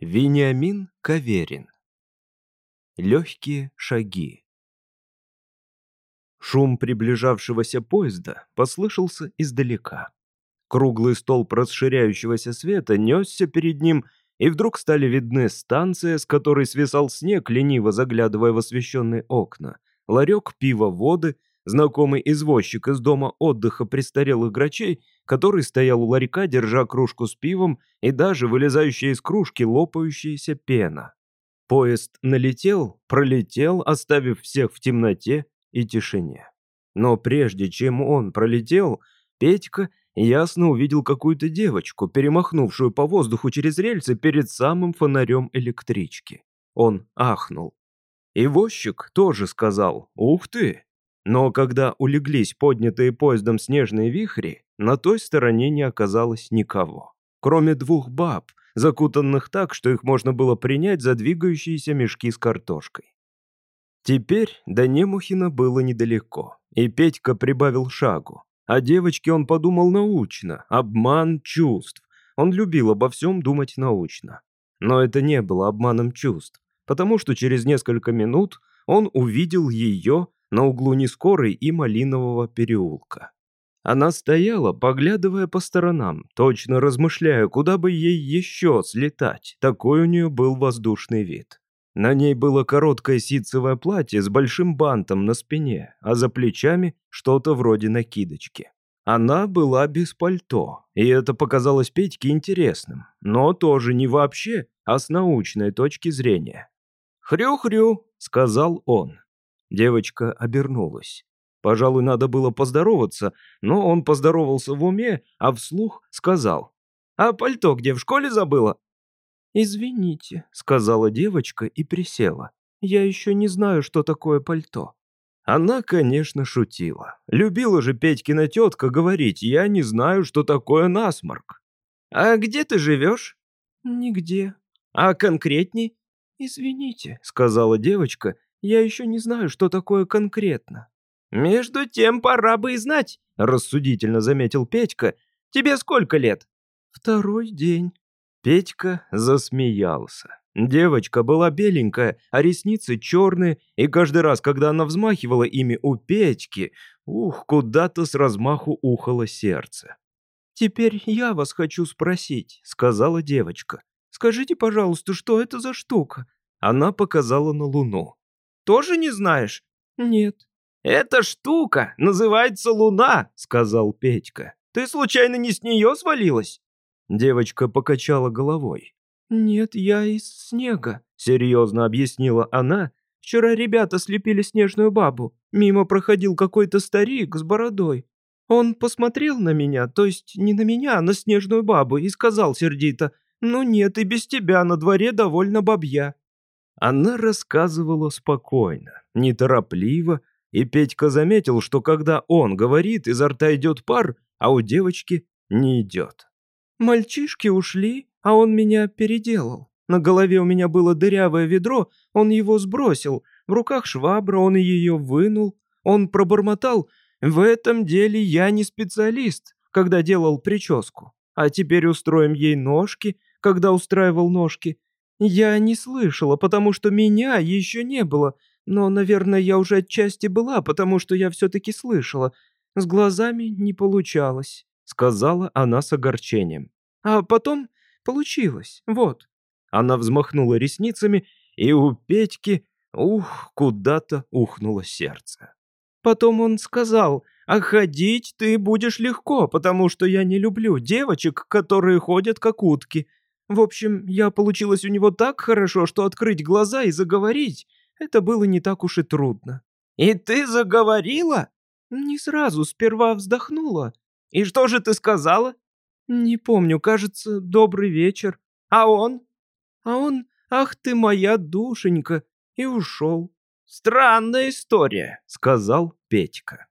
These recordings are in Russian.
Вениамин Каверин. Легкие шаги. Шум приближавшегося поезда послышался издалека. Круглый столб расширяющегося света несся перед ним, и вдруг стали видны станция, с которой свисал снег, лениво заглядывая в освещенные окна, ларек пива-воды, знакомый извозчик из дома отдыха престарелых грачей, который стоял у ларька, держа кружку с пивом, и даже вылезающая из кружки лопающаяся пена. Поезд налетел, пролетел, оставив всех в темноте и тишине. Но прежде чем он пролетел, Петька ясно увидел какую-то девочку, перемахнувшую по воздуху через рельсы перед самым фонарем электрички. Он ахнул. И возчик тоже сказал «Ух ты!». Но когда улеглись поднятые поездом снежные вихри, на той стороне не оказалось никого, кроме двух баб, закутанных так, что их можно было принять за двигающиеся мешки с картошкой. Теперь до Немухина было недалеко, и Петька прибавил шагу. О девочке он подумал научно, обман чувств. Он любил обо всем думать научно. Но это не было обманом чувств, потому что через несколько минут он увидел ее на углу Нескорой и Малинового переулка. Она стояла, поглядывая по сторонам, точно размышляя, куда бы ей еще слетать. Такой у нее был воздушный вид. На ней было короткое ситцевое платье с большим бантом на спине, а за плечами что-то вроде накидочки. Она была без пальто, и это показалось Петьке интересным, но тоже не вообще, а с научной точки зрения. «Хрю-хрю», — сказал он. Девочка обернулась. Пожалуй, надо было поздороваться, но он поздоровался в уме, а вслух сказал: «А пальто где, в школе забыла?» «Извините», — сказала девочка и присела. «Я еще не знаю, что такое пальто». Она, конечно, шутила. Любила же Петькина тетка говорить: «Я не знаю, что такое насморк». «А где ты живешь?» «Нигде». «А конкретней?» «Извините», — сказала девочка, «я еще не знаю, что такое конкретно». «Между тем пора бы и знать», — рассудительно заметил Петька. «Тебе сколько лет?» «Второй день». Петька засмеялся. Девочка была беленькая, а ресницы черные, и каждый раз, когда она взмахивала ими у Петьки, куда-то с размаху ухало сердце. «Теперь я вас хочу спросить», — сказала девочка. «Скажите, пожалуйста, что это за штука?» Она показала на Луну. «Тоже не знаешь?» «Нет». «Эта штука называется Луна», — сказал Петька. «Ты случайно не с нее свалилась?» Девочка покачала головой. «Нет, я из снега», — серьезно объяснила она. «Вчера ребята слепили снежную бабу. Мимо проходил какой-то старик с бородой. Он посмотрел на меня, то есть не на меня, а на снежную бабу, и сказал сердито: «Ну нет, и без тебя на дворе довольно бабья». Она рассказывала спокойно, неторопливо, и Петька заметил, что когда он говорит, изо рта идет пар, а у девочки не идет. «Мальчишки ушли, а он меня переделал. На голове у меня было дырявое ведро, он его сбросил, в руках швабра, он ее вынул. Он пробормотал: «В этом деле я не специалист», когда делал прическу. А теперь устроим ей ножки, когда устраивал ножки. Я не слышала, потому что меня еще не было, но, наверное, я уже отчасти была, потому что я все-таки слышала. С глазами не получалось», — сказала она с огорчением. «А потом получилось, вот». Она взмахнула ресницами, и у Петьки, куда-то ухнуло сердце. Потом он сказал: «А ходить ты будешь легко, потому что я не люблю девочек, которые ходят как утки». В общем, я получилась у него так хорошо, что открыть глаза и заговорить — это было не так уж и трудно. «И ты заговорила?» «Не сразу, сперва вздохнула». «И что же ты сказала?» «Не помню, кажется, добрый вечер». «А он?» «А он: ах ты моя душенька», и ушел. «Странная история», — сказал Петька.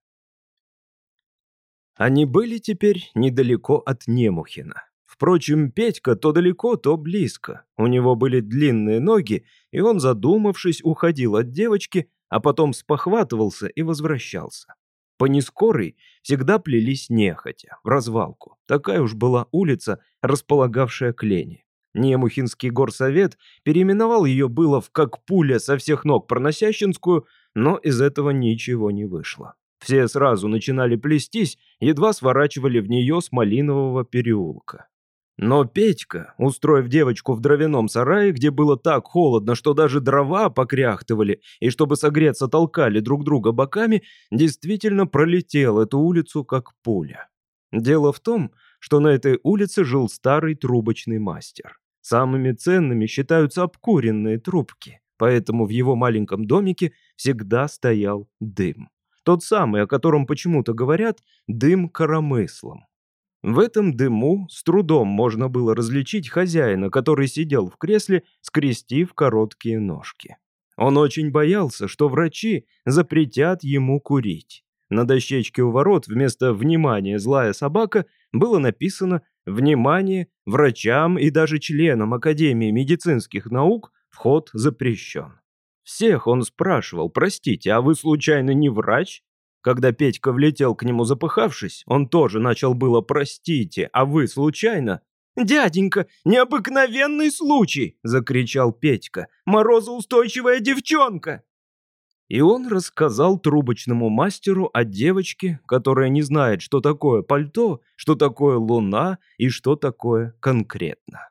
Они были теперь недалеко от Немухина. Впрочем, Петька то далеко, то близко. У него были длинные ноги, и он, задумавшись, уходил от девочки, а потом спохватывался и возвращался. По Нескорой всегда плелись нехотя, в развалку. Такая уж была улица, располагавшая к лени. Немухинский горсовет переименовал ее было в «как пуля со всех ног Проносящинскую», но из этого ничего не вышло. Все сразу начинали плестись, едва сворачивали в нее с Малинового переулка. Но Петька, устроив девочку в дровяном сарае, где было так холодно, что даже дрова покряхтывали, и чтобы согреться толкали друг друга боками, действительно пролетел эту улицу как пуля. Дело в том, что на этой улице жил старый трубочный мастер. Самыми ценными считаются обкуренные трубки, поэтому в его маленьком домике всегда стоял дым. Тот самый, о котором почему-то говорят, дым коромыслом. В этом дыму с трудом можно было различить хозяина, который сидел в кресле, скрестив короткие ножки. Он очень боялся, что врачи запретят ему курить. На дощечке у ворот вместо «Внимание, злая собака» было написано «Внимание, врачам и даже членам Академии медицинских наук вход запрещен». Всех он спрашивал: «Простите, а вы случайно не врач?» Когда Петька влетел к нему запыхавшись, он тоже начал было: «Простите, а вы случайно?» «Дяденька, необыкновенный случай!» — закричал Петька. «Морозоустойчивая девчонка!» И он рассказал трубочному мастеру о девочке, которая не знает, что такое пальто, что такое луна и что такое конкретно.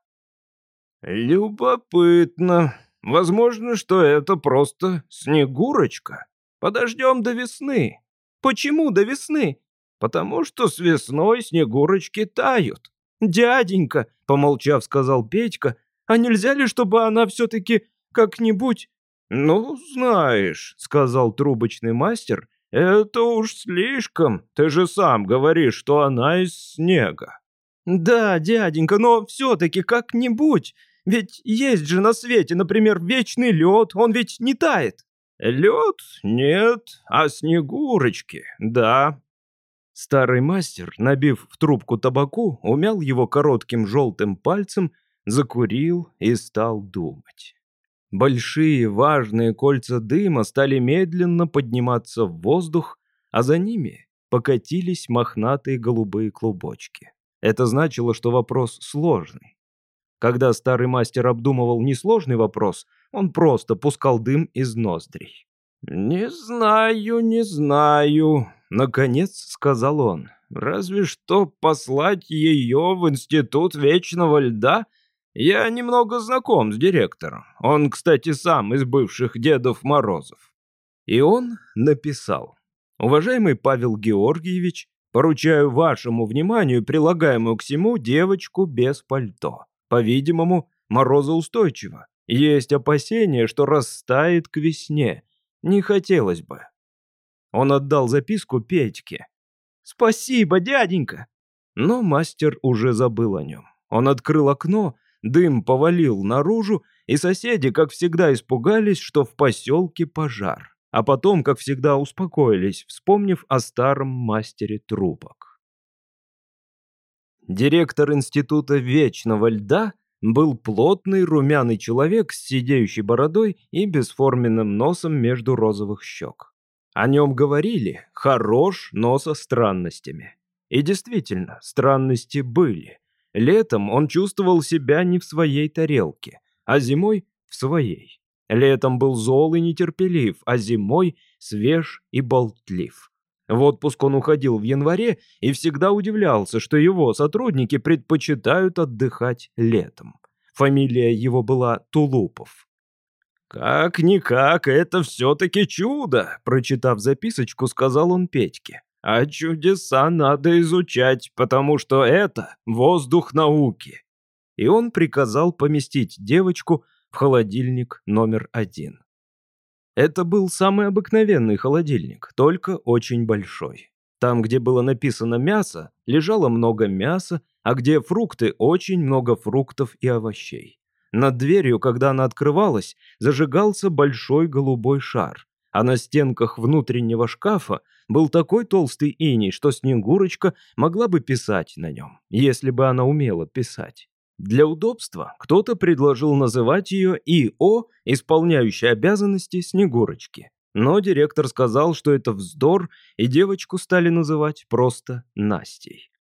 «Любопытно. Возможно, что это просто Снегурочка. Подождем до весны». «Почему до весны?» «Потому что с весной Снегурочки тают». «Дяденька», — помолчав, сказал Петька, «а нельзя ли, чтобы она все-таки как-нибудь...» «Ну, знаешь», — сказал трубочный мастер, «это уж слишком. Ты же сам говоришь, что она из снега». «Да, дяденька, но все-таки как-нибудь. Ведь есть же на свете, например, вечный лед, он ведь не тает». «Лед? Нет, а Снегурочки? Да». Старый мастер, набив в трубку табаку, умял его коротким желтым пальцем, закурил и стал думать. Большие важные кольца дыма стали медленно подниматься в воздух, а за ними покатились мохнатые голубые клубочки. Это значило, что вопрос сложный. Когда старый мастер обдумывал несложный вопрос, он просто пускал дым из ноздрей. «Не знаю, не знаю», — наконец сказал он. «Разве что послать ее в Институт Вечного Льда? Я немного знаком с директором. Он, кстати, сам из бывших Дедов Морозов». И он написал: «Уважаемый Павел Георгиевич, поручаю вашему вниманию прилагаемую к сему девочку без пальто. По-видимому, морозоустойчива. Есть опасения, что растает к весне. Не хотелось бы». Он отдал записку Петьке. «Спасибо, дяденька!» Но мастер уже забыл о нем. Он открыл окно, дым повалил наружу, и соседи, как всегда, испугались, что в поселке пожар. А потом, как всегда, успокоились, вспомнив о старом мастере трубок. Директор Института Вечного Льда был плотный румяный человек с сидеющей бородой и бесформенным носом между розовых щек. О нем говорили: хорош, но со странностями. И действительно, странности были. Летом он чувствовал себя не в своей тарелке, а зимой — в своей. Летом был зол и нетерпелив, а зимой свеж и болтлив. В отпуск он уходил в январе и всегда удивлялся, что его сотрудники предпочитают отдыхать летом. Фамилия его была Тулупов. «Как-никак, это все-таки чудо», — прочитав записочку, сказал он Петьке. «А чудеса надо изучать, потому что это воздух науки». И он приказал поместить девочку в холодильник номер 1. Это был самый обыкновенный холодильник, только очень большой. Там, где было написано «мясо», лежало много мяса, а где фрукты — очень много фруктов и овощей. Над дверью, когда она открывалась, зажигался большой голубой шар, а на стенках внутреннего шкафа был такой толстый иней, что Снегурочка могла бы писать на нем, если бы она умела писать. Для удобства кто-то предложил называть ее И.О., исполняющей обязанности Снегурочки. Но директор сказал, что это вздор, и девочку стали называть просто Настей.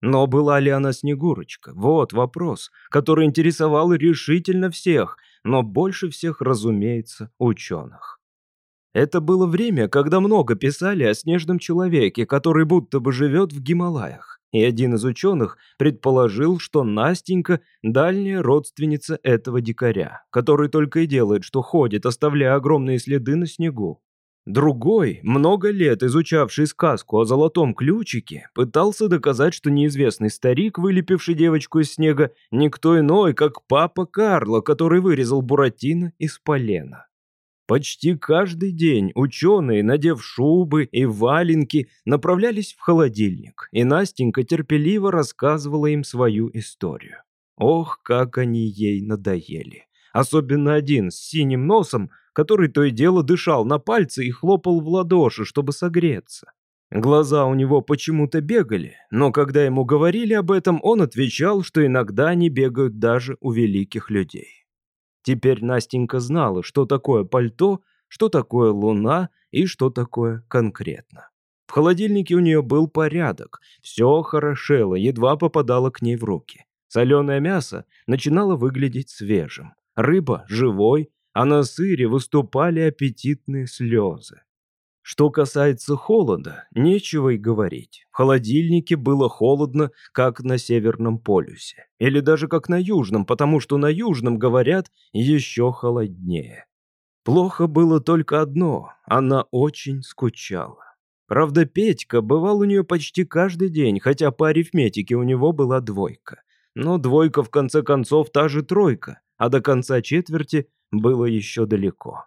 Но была ли она Снегурочка? Вот вопрос, который интересовал решительно всех, но больше всех, разумеется, ученых. Это было время, когда много писали о снежном человеке, который будто бы живет в Гималаях. И один из ученых предположил, что Настенька – дальняя родственница этого дикаря, который только и делает, что ходит, оставляя огромные следы на снегу. Другой, много лет изучавший сказку о золотом ключике, пытался доказать, что неизвестный старик, вылепивший девочку из снега, никто иной, как папа Карло, который вырезал Буратино из полена. Почти каждый день ученые, надев шубы и валенки, направлялись в холодильник, и Настенька терпеливо рассказывала им свою историю. Ох, как они ей надоели. Особенно один с синим носом, который то и дело дышал на пальцы и хлопал в ладоши, чтобы согреться. Глаза у него почему-то бегали, но когда ему говорили об этом, он отвечал, что иногда они бегают даже у великих людей. Теперь Настенька знала, что такое пальто, что такое луна и что такое конкретно. В холодильнике у нее был порядок, все хорошело, едва попадало к ней в руки. Соленое мясо начинало выглядеть свежим, рыба – живой, а на сыре выступали аппетитные слезы. Что касается холода, нечего и говорить. В холодильнике было холодно, как на Северном полюсе. Или даже как на Южном, потому что на Южном, говорят, еще холоднее. Плохо было только одно – она очень скучала. Правда, Петька бывал у нее почти каждый день, хотя по арифметике у него была двойка. Но двойка, в конце концов, та же тройка, а до конца четверти было еще далеко.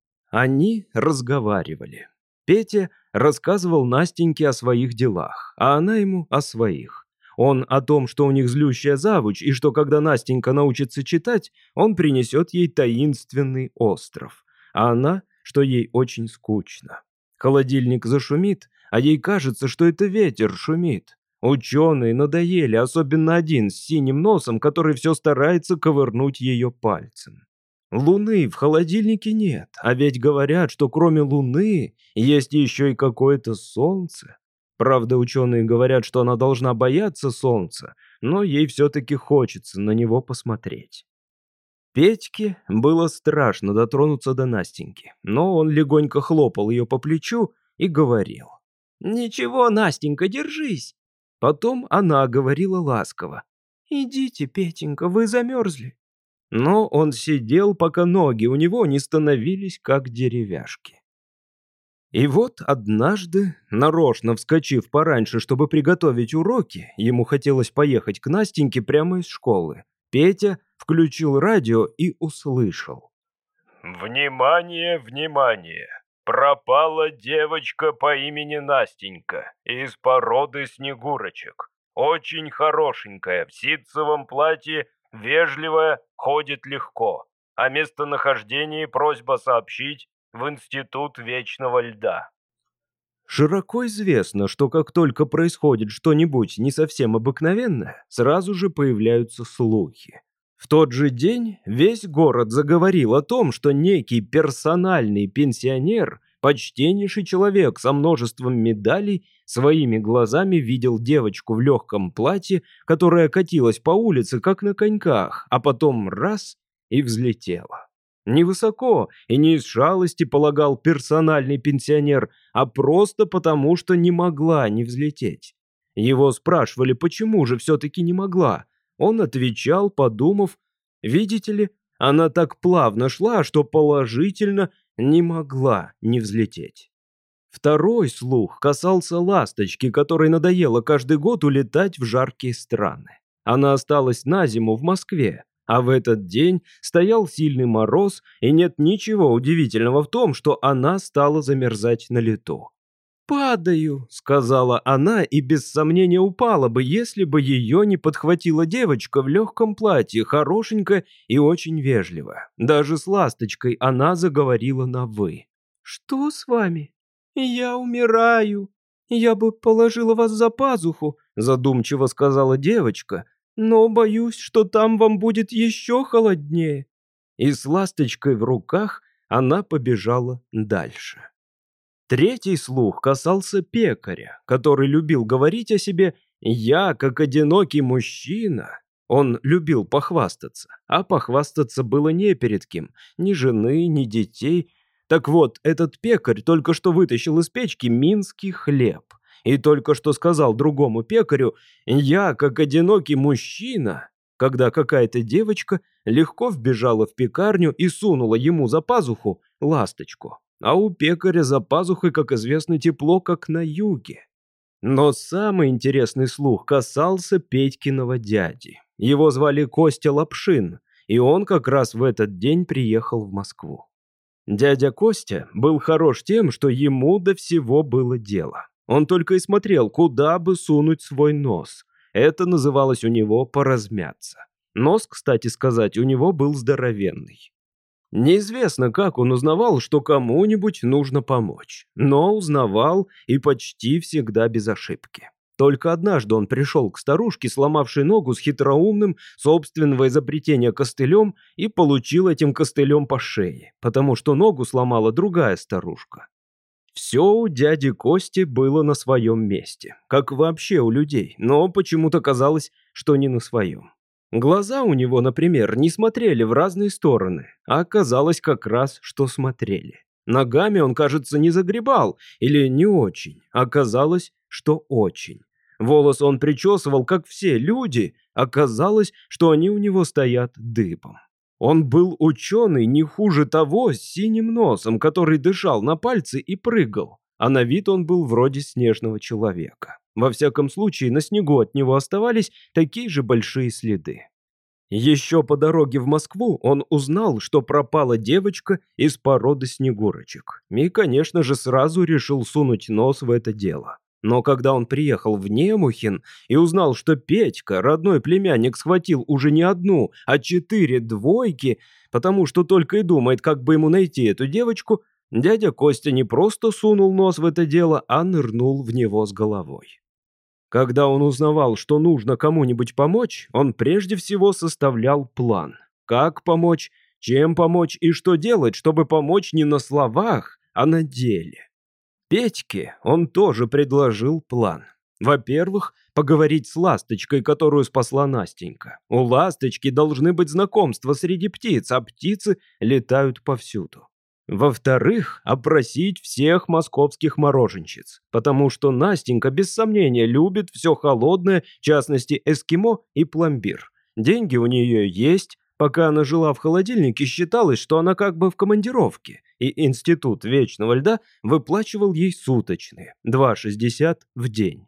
Они разговаривали. Петя рассказывал Настеньке о своих делах, а она ему о своих. Он о том, что у них злющая завуч, и что когда Настенька научится читать, он принесет ей таинственный остров. А она, что ей очень скучно. Холодильник зашумит, а ей кажется, что это ветер шумит. Ученые надоели, особенно один с синим носом, который все старается ковырнуть ее пальцем. Луны в холодильнике нет, а ведь говорят, что кроме Луны есть еще и какое-то солнце. Правда, ученые говорят, что она должна бояться солнца, но ей все-таки хочется на него посмотреть. Петьке было страшно дотронуться до Настеньки, но он легонько хлопал ее по плечу и говорил: «Ничего, Настенька, держись». Потом она говорила ласково: «Идите, Петенька, вы замерзли». Но он сидел, пока ноги у него не становились как деревяшки. И вот однажды, нарочно вскочив пораньше, чтобы приготовить уроки, ему хотелось поехать к Настеньке прямо из школы, Петя включил радио и услышал: «Внимание, внимание! Пропала девочка по имени Настенька из породы снегурочек. Очень хорошенькая, в ситцевом платье, вежливая, ходит легко. О местонахождении просьба сообщить в Институт Вечного Льда». Широко известно, что как только происходит что-нибудь не совсем обыкновенное, сразу же появляются слухи. В тот же день весь город заговорил о том, что некий персональный пенсионер, почтеннейший человек со множеством медалей, своими глазами видел девочку в легком платье, которая катилась по улице, как на коньках, а потом раз — и взлетела. Невысоко и не из шалости, полагал персональный пенсионер, а просто потому, что не могла не взлететь. Его спрашивали, почему же все-таки не могла. Он отвечал, подумав: видите ли, она так плавно шла, что положительно не могла не взлететь. Второй слух касался ласточки, которой надоело каждый год улетать в жаркие страны. Она осталась на зиму в Москве, а в этот день стоял сильный мороз, и нет ничего удивительного в том, что она стала замерзать на лету. «Падаю», — сказала она, и без сомнения упала бы, если бы ее не подхватила девочка в легком платье, хорошенькая и очень вежливая. Даже с ласточкой она заговорила на «вы». «Что с вами?» «Я умираю. Я бы положила вас за пазуху», — задумчиво сказала девочка, «но боюсь, что там вам будет еще холоднее». И с ласточкой в руках она побежала дальше. Третий слух касался пекаря, который любил говорить о себе Я, как одинокий мужчина, он любил похвастаться, а похвастаться было не перед кем, ни жены, ни детей. Так вот, этот пекарь только что вытащил из печки минский хлеб и только что сказал другому пекарю: «Я, как одинокий мужчина», когда какая-то девочка легко вбежала в пекарню и сунула ему за пазуху ласточку. А у пекаря за пазухой, как известно, тепло, как на юге. Но самый интересный слух касался Петькиного дяди. Его звали Костя Лапшин, и он как раз в этот день приехал в Москву. Дядя Костя был хорош тем, что ему до всего было дело. Он только и смотрел, куда бы сунуть свой нос. Это называлось у него поразмяться. Нос, кстати сказать, у него был здоровенный. Неизвестно, как он узнавал, что кому-нибудь нужно помочь, но узнавал и почти всегда без ошибки. Только однажды он пришел к старушке, сломавшей ногу с хитроумным собственного изобретения костылем, и получил этим костылем по шее, потому что ногу сломала другая старушка. Все у дяди Кости было на своем месте, как вообще у людей, но почему-то казалось, что не на своем. Глаза у него, например, не смотрели в разные стороны, а оказалось как раз, что смотрели. Ногами он, кажется, не загребал, или не очень, оказалось, что очень. Волосы он причесывал, как все люди, оказалось, что они у него стоят дыбом. Он был ученый не хуже того с синим носом, который дышал на пальцы и прыгал, а на вид он был вроде снежного человека. Во всяком случае, на снегу от него оставались такие же большие следы. Еще по дороге в Москву он узнал, что пропала девочка из породы снегурочек. И, конечно же, сразу решил сунуть нос в это дело. Но когда он приехал в Немухин и узнал, что Петька, родной племянник, схватил уже не одну, а 4 двойки, потому что только и думает, как бы ему найти эту девочку, дядя Костя не просто сунул нос в это дело, а нырнул в него с головой. Когда он узнавал, что нужно кому-нибудь помочь, он прежде всего составлял план. Как помочь, чем помочь и что делать, чтобы помочь не на словах, а на деле. Петьке он тоже предложил план. Во-первых, поговорить с ласточкой, которую спасла Настенька. У ласточки должны быть знакомства среди птиц, а птицы летают повсюду. Во-вторых, опросить всех московских мороженщиц, потому что Настенька без сомнения любит все холодное, в частности эскимо и пломбир. Деньги у нее есть, пока она жила в холодильнике, считалось, что она как бы в командировке, и Институт Вечного Льда выплачивал ей суточные, 2,60 в день.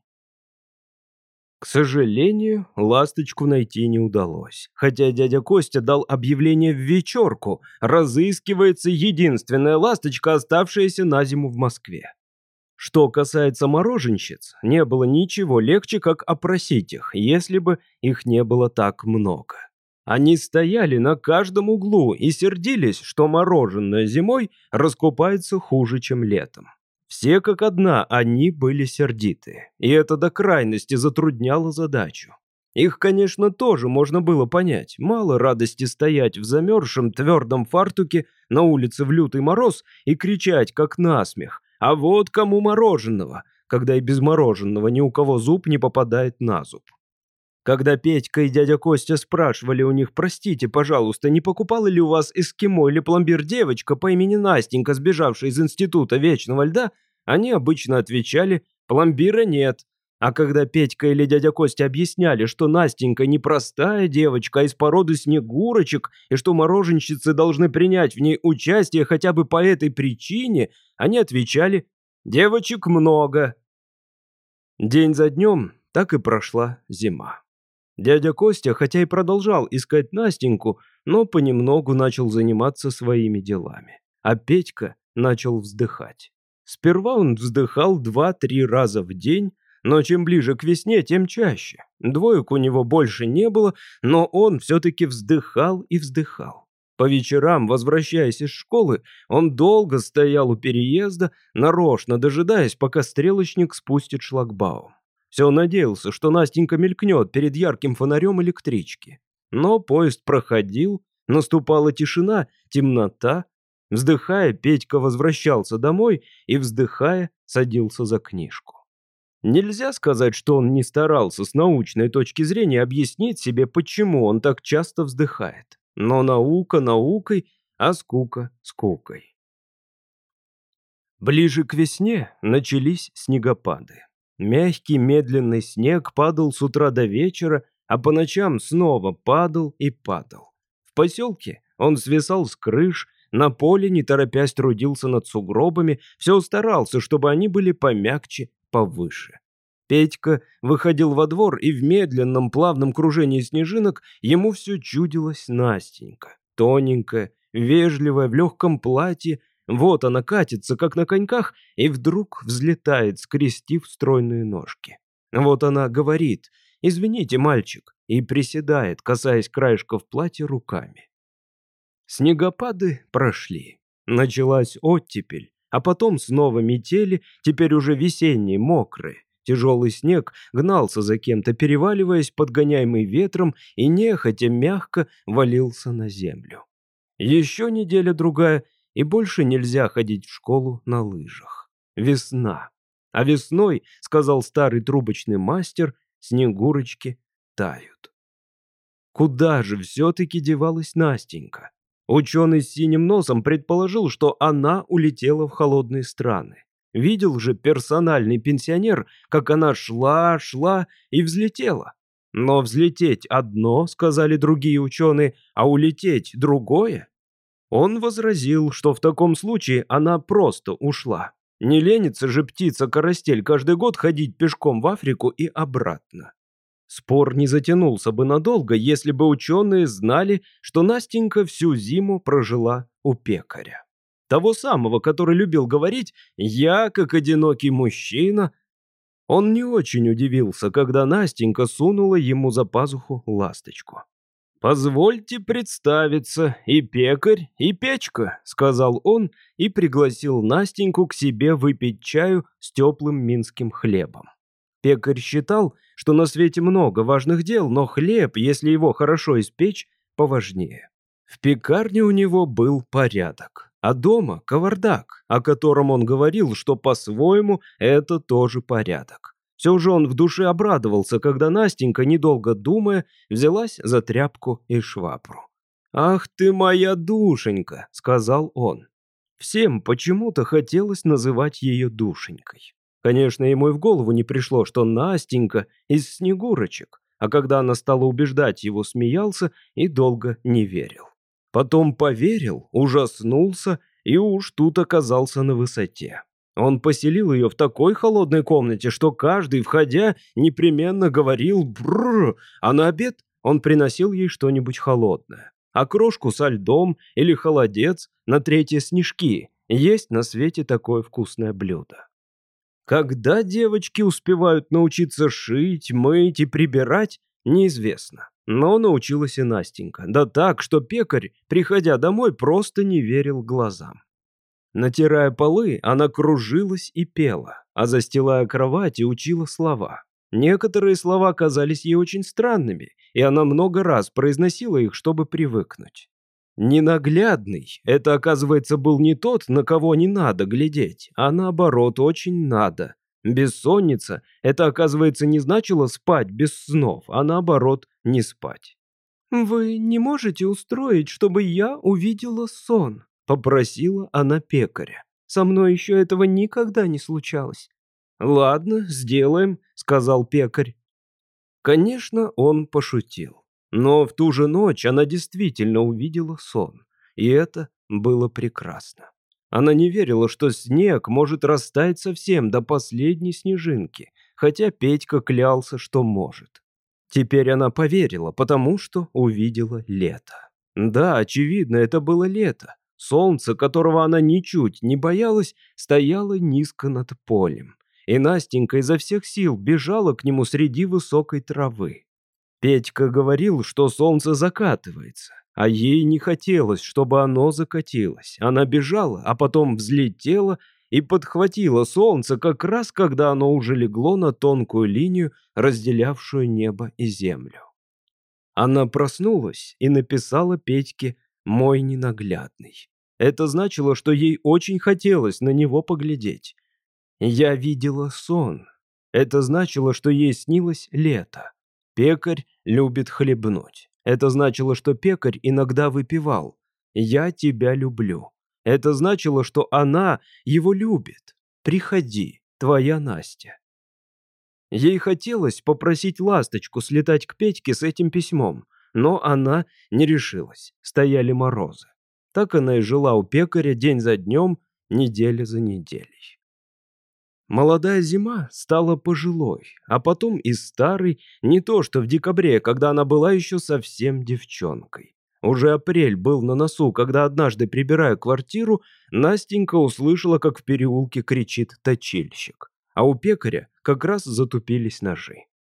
К сожалению, ласточку найти не удалось. Хотя дядя Костя дал объявление в вечерку: разыскивается единственная ласточка, оставшаяся на зиму в Москве. Что касается мороженщиц, не было ничего легче, как опросить их, если бы их не было так много. Они стояли на каждом углу и сердились, что мороженое зимой раскупается хуже, чем летом. Все как одна, они были сердиты, и это до крайности затрудняло задачу. Их, конечно, тоже можно было понять. Мало радости стоять в замерзшем твердом фартуке на улице в лютый мороз и кричать, как насмех: «А вот кому мороженого!», когда и без мороженого ни у кого зуб не попадает на зуб. Когда Петька и дядя Костя спрашивали у них: «Простите, пожалуйста, не покупала ли у вас эскимо или пломбир девочка по имени Настенька, сбежавшая из Института Вечного Льда?», они обычно отвечали: «Пломбира нет». А когда Петька или дядя Костя объясняли, что Настенька не простая девочка, а из породы снегурочек, и что мороженщицы должны принять в ней участие хотя бы по этой причине, они отвечали: «Девочек много». День за днем так и прошла зима. Дядя Костя, хотя и продолжал искать Настеньку, но понемногу начал заниматься своими делами. А Петька начал вздыхать. Сперва он вздыхал 2-3 раза в день, но чем ближе к весне, тем чаще. Двоек у него больше не было, но он все-таки вздыхал и вздыхал. По вечерам, возвращаясь из школы, он долго стоял у переезда, нарочно дожидаясь, пока стрелочник спустит шлагбаум. Все надеялся, что Настенька мелькнет перед ярким фонарем электрички. Но поезд проходил, наступала тишина, темнота. Вздыхая, Петька возвращался домой и, вздыхая, садился за книжку. Нельзя сказать, что он не старался с научной точки зрения объяснить себе, почему он так часто вздыхает. Но наука наукой, а скука скукой. Ближе к весне начались снегопады. Мягкий медленный снег падал с утра до вечера, а по ночам снова падал и падал. В поселке он свисал с крыш, на поле, не торопясь, трудился над сугробами, все старался, чтобы они были помягче, повыше. Петька выходил во двор, и в медленном плавном кружении снежинок ему все чудилась Настенька. Тоненькая, вежливая, в легком платье. Вот она катится, как на коньках, и вдруг взлетает, скрестив стройные ножки. Вот она говорит: «Извините, мальчик», и приседает, касаясь краешков платья руками. Снегопады прошли. Началась оттепель, а потом снова метели, теперь уже весенние, мокрые. Тяжелый снег гнался за кем-то, переваливаясь, подгоняемый ветром, и нехотя мягко валился на землю. Еще неделя-другая, и больше нельзя ходить в школу на лыжах. Весна. А весной, сказал старый трубочный мастер, снегурочки тают. Куда же все-таки девалась Настенька? Ученый с синим носом предположил, что она улетела в холодные страны. Видел же персональный пенсионер, как она шла и взлетела. Но взлететь одно, сказали другие ученые, а улететь другое. Он возразил, что в таком случае она просто ушла. Не ленится же птица-карастель каждый год ходить пешком в Африку и обратно. Спор не затянулся бы надолго, если бы ученые знали, что Настенька всю зиму прожила у пекаря. Того самого, который любил говорить «я, как одинокий мужчина». Он не очень удивился, когда Настенька сунула ему за пазуху ласточку. «Позвольте представиться, и пекарь, и печка», — сказал он и пригласил Настеньку к себе выпить чаю с теплым минским хлебом. Пекарь считал, что на свете много важных дел, но хлеб, если его хорошо испечь, поважнее. В пекарне у него был порядок, а дома кавардак, о котором он говорил, что по-своему это тоже порядок. Все же он в душе обрадовался, когда Настенька, недолго думая, взялась за тряпку и швабру. «Ах ты моя душенька», — сказал он. Всем почему-то хотелось называть ее душенькой. Конечно, ему и в голову не пришло, что Настенька из Снегурочек, а когда она стала убеждать его, смеялся и долго не верил. Потом поверил, ужаснулся и уж тут оказался на высоте. Он поселил ее в такой холодной комнате, что каждый, входя, непременно говорил «брррр», а на обед он приносил ей что-нибудь холодное. Окрошку со льдом или холодец, на третье снежки. Есть на свете такое вкусное блюдо. Когда девочки успевают научиться шить, мыть и прибирать, неизвестно. Но научилась и Настенька. Да так, что пекарь, приходя домой, просто не верил глазам. Натирая полы, она кружилась и пела, а застилая кровати, учила слова. Некоторые слова казались ей очень странными, и она много раз произносила их, чтобы привыкнуть. Ненаглядный — это, оказывается, был не тот, на кого не надо глядеть, а наоборот, очень надо. Бессонница — это, оказывается, не значило спать без снов, а наоборот, не спать. «Вы не можете устроить, чтобы я увидела сон?» — попросила она пекаря. «Со мной еще этого никогда не случалось». «Ладно, сделаем», — сказал пекарь. Конечно, он пошутил. Но в ту же ночь она действительно увидела сон. И это было прекрасно. Она не верила, что снег может растаять совсем до последней снежинки, хотя Петька клялся, что может. Теперь она поверила, потому что увидела лето. Да, очевидно, это было лето. Солнце, которого она ничуть не боялась, стояло низко над полем. И Настенька изо всех сил бежала к нему среди высокой травы. Петька говорил, что солнце закатывается, а ей не хотелось, чтобы оно закатилось. Она бежала, а потом взлетела и подхватила солнце как раз, когда оно уже легло на тонкую линию, разделявшую небо и землю. Она проснулась и написала Петьке «Мой ненаглядный». Это значило, что ей очень хотелось на него поглядеть. «Я видела сон. Это значило, что ей снилось лето. Пекарь любит хлебнуть. Это значило, что пекарь иногда выпивал. «Я тебя люблю». Это значило, что она его любит. «Приходи, твоя Настя». Ей хотелось попросить ласточку слетать к Петьке с этим письмом, но она не решилась. Стояли морозы. Так она и жила у пекаря день за днем, неделя за неделей. Молодая зима стала пожилой, а потом и старой, не то что в декабре, когда она была еще совсем девчонкой. Уже апрель был на носу, когда однажды, прибирая квартиру, Настенька услышала, как в переулке кричит точильщик, а у пекаря как раз затупились ножи.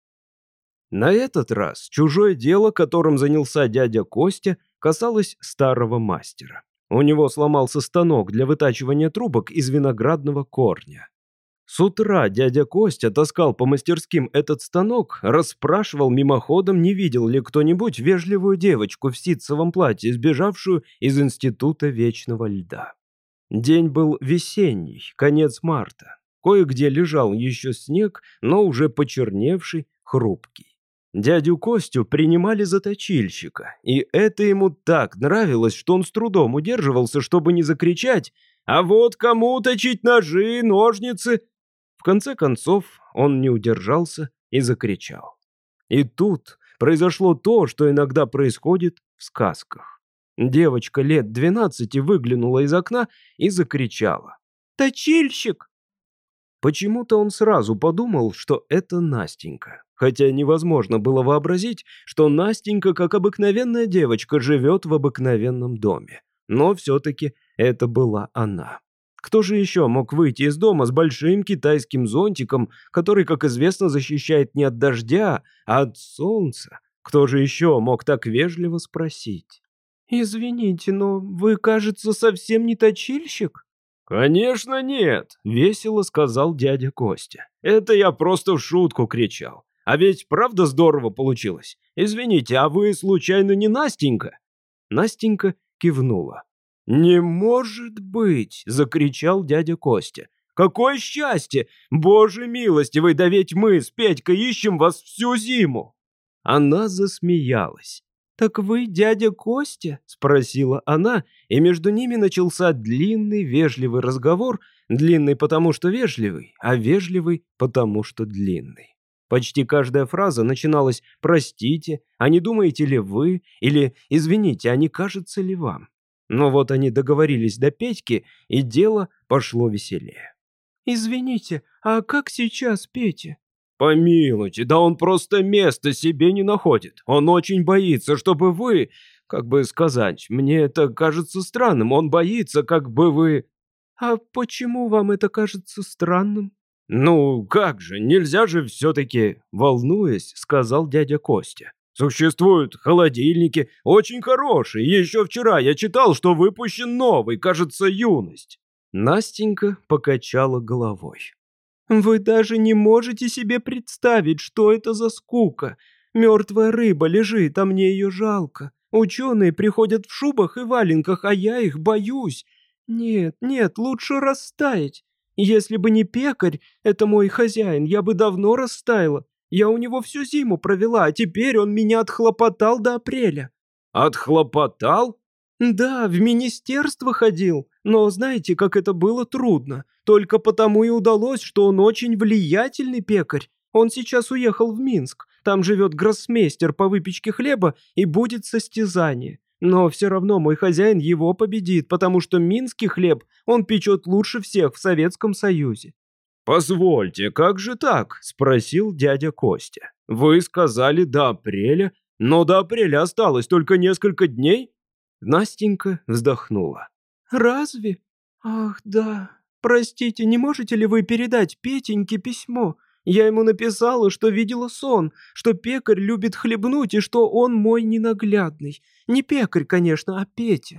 На этот раз чужое дело, которым занялся дядя Костя, касалось старого мастера. У него сломался станок для вытачивания трубок из виноградного корня. С утра дядя Костя таскал по мастерским этот станок, расспрашивал мимоходом, не видел ли кто-нибудь вежливую девочку в ситцевом платье, сбежавшую из Института Вечного Льда. День был весенний, конец марта. Кое-где лежал еще снег, но уже почерневший, хрупкий. Дядю Костю принимали за точильщика, и это ему так нравилось, что он с трудом удерживался, чтобы не закричать: «А вот кому точить ножи, ножницы!» В конце концов он не удержался и закричал. И тут произошло то, что иногда происходит в сказках. Девочка лет 12 выглянула из окна и закричала: «Точильщик!» Почему-то он сразу подумал, что это Настенька. Хотя невозможно было вообразить, что Настенька, как обыкновенная девочка, живет в обыкновенном доме. Но все-таки это была она. Кто же еще мог выйти из дома с большим китайским зонтиком, который, как известно, защищает не от дождя, а от солнца? Кто же еще мог так вежливо спросить: «Извините, но вы, кажется, совсем не точильщик?» «Конечно нет», — весело сказал дядя Костя. «Это я просто в шутку кричал. А ведь правда здорово получилось? Извините, а вы случайно не Настенька?» Настенька кивнула. «Не может быть!» — закричал дядя Костя. «Какое счастье! Боже милостивый, да ведь мы с Петькой ищем вас всю зиму!» Она засмеялась. «Так вы дядя Костя?» — спросила она, и между ними начался длинный вежливый разговор, длинный потому что вежливый, а вежливый потому что длинный. Почти каждая фраза начиналась «простите», «а не думаете ли вы?» или «извините, а не кажется ли вам?». Но вот они договорились до Петьки, и дело пошло веселее. «Извините, а как сейчас Петя?» «Помилуйте, да он просто места себе не находит. Он очень боится, чтобы вы, как бы сказать, мне это кажется странным, он боится, как бы вы...» «А почему вам это кажется странным?» «Ну, как же, нельзя же все-таки...» волнуясь, сказал дядя Костя. «Существуют холодильники, очень хорошие. Еще вчера я читал, что выпущен новый, кажется, «Юность». Настенька покачала головой. «Вы даже не можете себе представить, что это за скука. Мертвая рыба лежит, а мне ее жалко. Ученые приходят в шубах и валенках, а я их боюсь. Нет, нет, лучше растаять. Если бы не пекарь, это мой хозяин, я бы давно растаяла. Я у него всю зиму провела, а теперь он меня отхлопотал до апреля». «Отхлопотал?» «Да, в министерство ходил, но знаете, как это было трудно. Только потому и удалось, что он очень влиятельный пекарь. Он сейчас уехал в Минск, там живет гроссмейстер по выпечке хлеба и будет состязание. Но все равно мой хозяин его победит, потому что минский хлеб он печет лучше всех в Советском Союзе». «Позвольте, как же так?» – спросил дядя Костя. «Вы сказали до апреля, но до апреля осталось только несколько дней?» Настенька вздохнула. «Разве? Ах, да. Простите, не можете ли вы передать Петеньке письмо? Я ему написала, что видела сон, что пекарь любит хлебнуть и что он мой ненаглядный. Не пекарь, конечно, а Петя».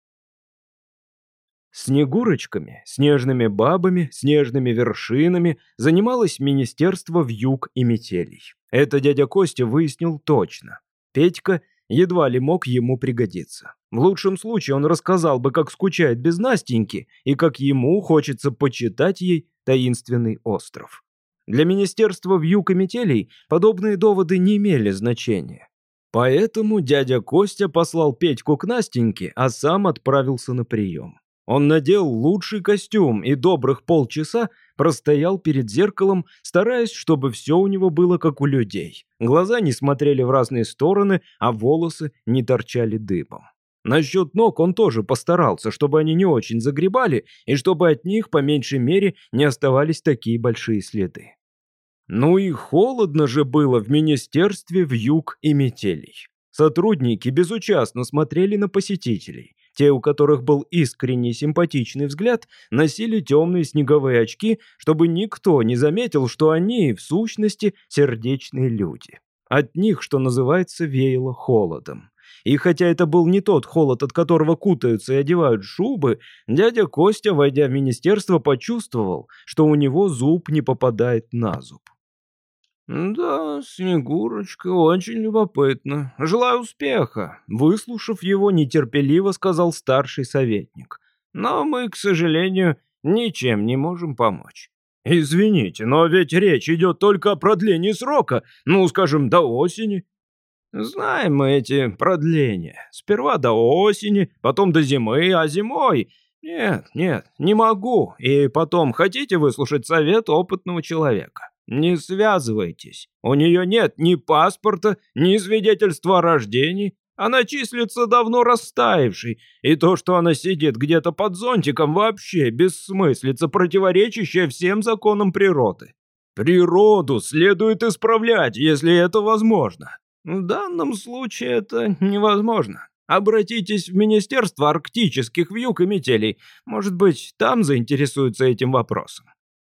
Снегурочками, снежными бабами, снежными вершинами занималось Министерство вьюг и метелей. Это дядя Костя выяснил точно. Петька едва ли мог ему пригодиться. В лучшем случае он рассказал бы, как скучает без Настеньки и как ему хочется почитать ей таинственный остров. Для Министерства вьюг и метелей подобные доводы не имели значения. Поэтому дядя Костя послал Петьку к Настеньке, а сам отправился на прием. Он надел лучший костюм и добрых полчаса простоял перед зеркалом, стараясь, чтобы все у него было как у людей. Глаза не смотрели в разные стороны, а волосы не торчали дыбом. Насчет ног он тоже постарался, чтобы они не очень загребали и чтобы от них, по меньшей мере, не оставались такие большие следы. Ну и холодно же было в Министерстве вьюг и метелей. Сотрудники безучастно смотрели на посетителей. Те, у которых был искренний симпатичный взгляд, носили темные снеговые очки, чтобы никто не заметил, что они, в сущности, сердечные люди. От них, что называется, веяло холодом. И хотя это был не тот холод, от которого кутаются и одевают шубы, дядя Костя, войдя в министерство, почувствовал, что у него зуб не попадает на зуб. «Да, Снегурочка, очень любопытно. Желаю успеха», — выслушав его, нетерпеливо сказал старший советник. «Но мы, к сожалению, ничем не можем помочь». «Извините, но ведь речь идет только о продлении срока, ну, скажем, до осени». «Знаем мы эти продления. Сперва до осени, потом до зимы, а зимой... Нет, не могу. И потом, хотите выслушать совет опытного человека? Не связывайтесь. У нее нет ни паспорта, ни свидетельства о рождении. Она числится давно растаявшей. И то, что она сидит где-то под зонтиком, вообще бессмыслица, противоречащая всем законам природы. Природу следует исправлять, если это возможно. В данном случае это невозможно. Обратитесь в Министерство арктических вьюг и метелей. Может быть, там заинтересуются этим вопросом.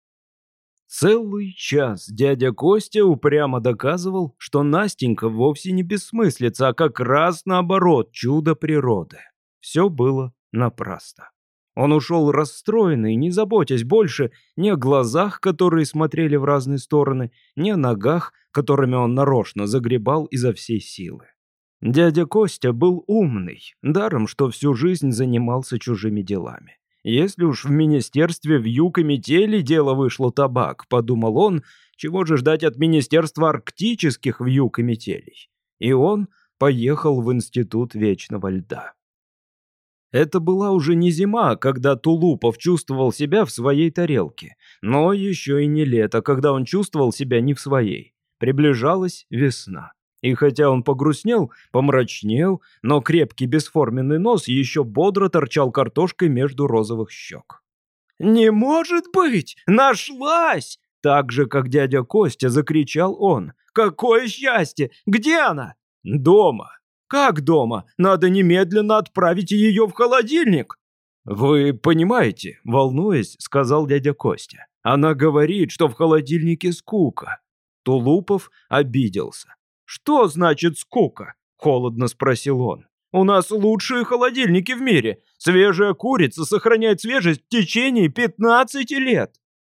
Целый час дядя Костя упрямо доказывал, что Настенька вовсе не бессмыслица, а как раз наоборот, чудо природы. Все было напрасно. Он ушел расстроенный, не заботясь больше ни о глазах, которые смотрели в разные стороны, ни о ногах, которыми он нарочно загребал изо всей силы. Дядя Костя был умный, даром, что всю жизнь занимался чужими делами. Если уж в Министерстве вьюг и метели дело вышло табак, подумал он, чего же ждать от Министерства арктических вьюг и метелей. И он поехал в Институт Вечного Льда. Это была уже не зима, когда Тулупов чувствовал себя в своей тарелке, но еще и не лето, когда он чувствовал себя не в своей. Приближалась весна. И хотя он погрустнел, помрачнел, но крепкий бесформенный нос еще бодро торчал картошкой между розовых щек. «Не может быть! Нашлась!» Так же, как дядя Костя, закричал он. «Какое счастье! Где она?» «Дома». «Как дома? Надо немедленно отправить ее в холодильник!» «Вы понимаете, волнуясь, — сказал дядя Костя. — Она говорит, что в холодильнике скука». Тулупов обиделся. «Что значит скука?» — холодно спросил он. «У нас лучшие холодильники в мире. Свежая курица сохраняет свежесть в течение 15 лет».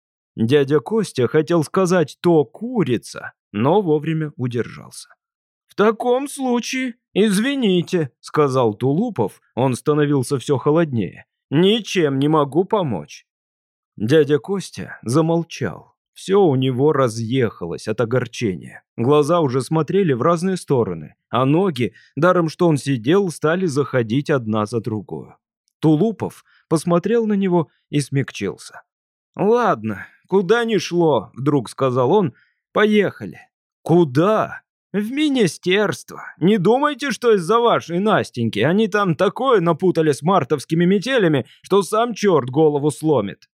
Дядя Костя хотел сказать «то курица», но вовремя удержался. «В таком случае, извините», — сказал Тулупов, он становился все холоднее. «Ничем не могу помочь». Дядя Костя замолчал. Все у него разъехалось от огорчения. Глаза уже смотрели в разные стороны, а ноги, даром что он сидел, стали заходить одна за другую. Тулупов посмотрел на него и смягчился. «Ладно, куда ни шло», — вдруг сказал он, — «поехали». «Куда?» «В министерство. Не думайте, что из-за вашей Настеньки. Они там такое напутали с мартовскими метелями, что сам черт голову сломит».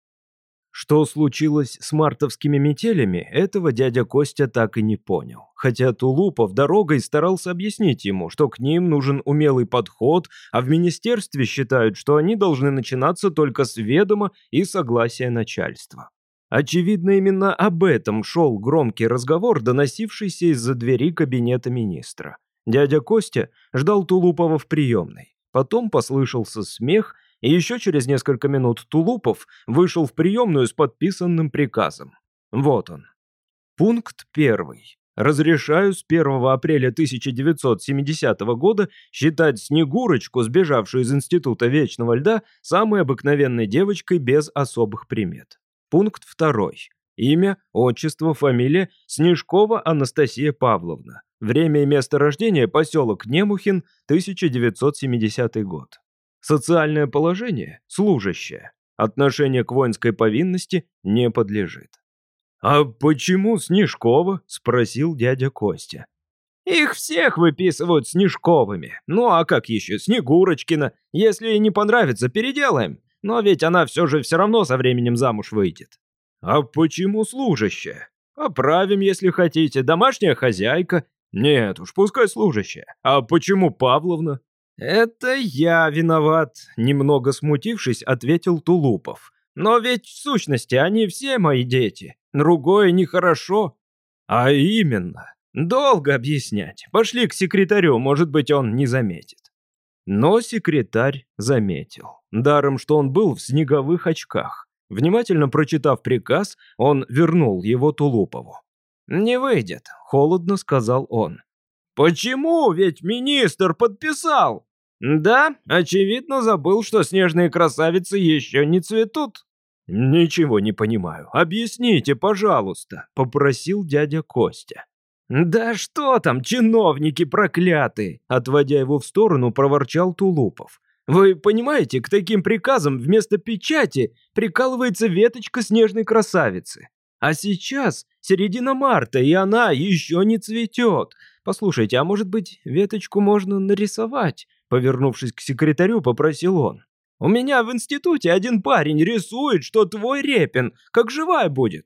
Что случилось с мартовскими метелями, этого дядя Костя так и не понял. Хотя Тулупов дорогой старался объяснить ему, что к ним нужен умелый подход, а в министерстве считают, что они должны начинаться только с ведома и согласия начальства. Очевидно, именно об этом шел громкий разговор, доносившийся из-за двери кабинета министра. Дядя Костя ждал Тулупова в приемной. Потом послышался смех, и еще через несколько минут Тулупов вышел в приемную с подписанным приказом. Вот он. Пункт 1. Разрешаю с 1 апреля 1970 года считать Снегурочку, сбежавшую из Института Вечного Льда, самой обыкновенной девочкой без особых примет. Пункт 2. Имя, отчество, фамилия Снежкова Анастасия Павловна. Время и место рождения поселок Немухин, 1970 год. Социальное положение – служащая. Отношение к воинской повинности не подлежит. «А почему Снежкова?» – спросил дядя Костя. «Их всех выписывают Снежковыми. Ну а как еще, Снегурочкина. Если ей не понравится, переделаем. Но ведь она все равно со временем замуж выйдет». «А почему служащая?» «Поправим, если хотите. Домашняя хозяйка». «Нет уж, пускай служащая. А почему Павловна?» «Это я виноват», — немного смутившись, ответил Тулупов. «Но ведь в сущности они все мои дети. Другое нехорошо». «А именно?» «Долго объяснять. Пошли к секретарю, может быть, он не заметит». Но секретарь заметил. Даром, что он был в снеговых очках. Внимательно прочитав приказ, он вернул его Тулупову. «Не выйдет», — холодно сказал он. «Почему? Ведь министр подписал». «Да, очевидно, забыл, что снежные красавицы еще не цветут». «Ничего не понимаю. Объясните, пожалуйста», — попросил дядя Костя. «Да что там, чиновники проклятые!» — отводя его в сторону, проворчал Тулупов. «Вы понимаете, к таким приказам вместо печати прикалывается веточка снежной красавицы. А сейчас середина марта, и она еще не цветет. Послушайте, а может быть, веточку можно нарисовать?» Повернувшись к секретарю, попросил он. «У меня в институте один парень рисует, что твой Репин как живая будет».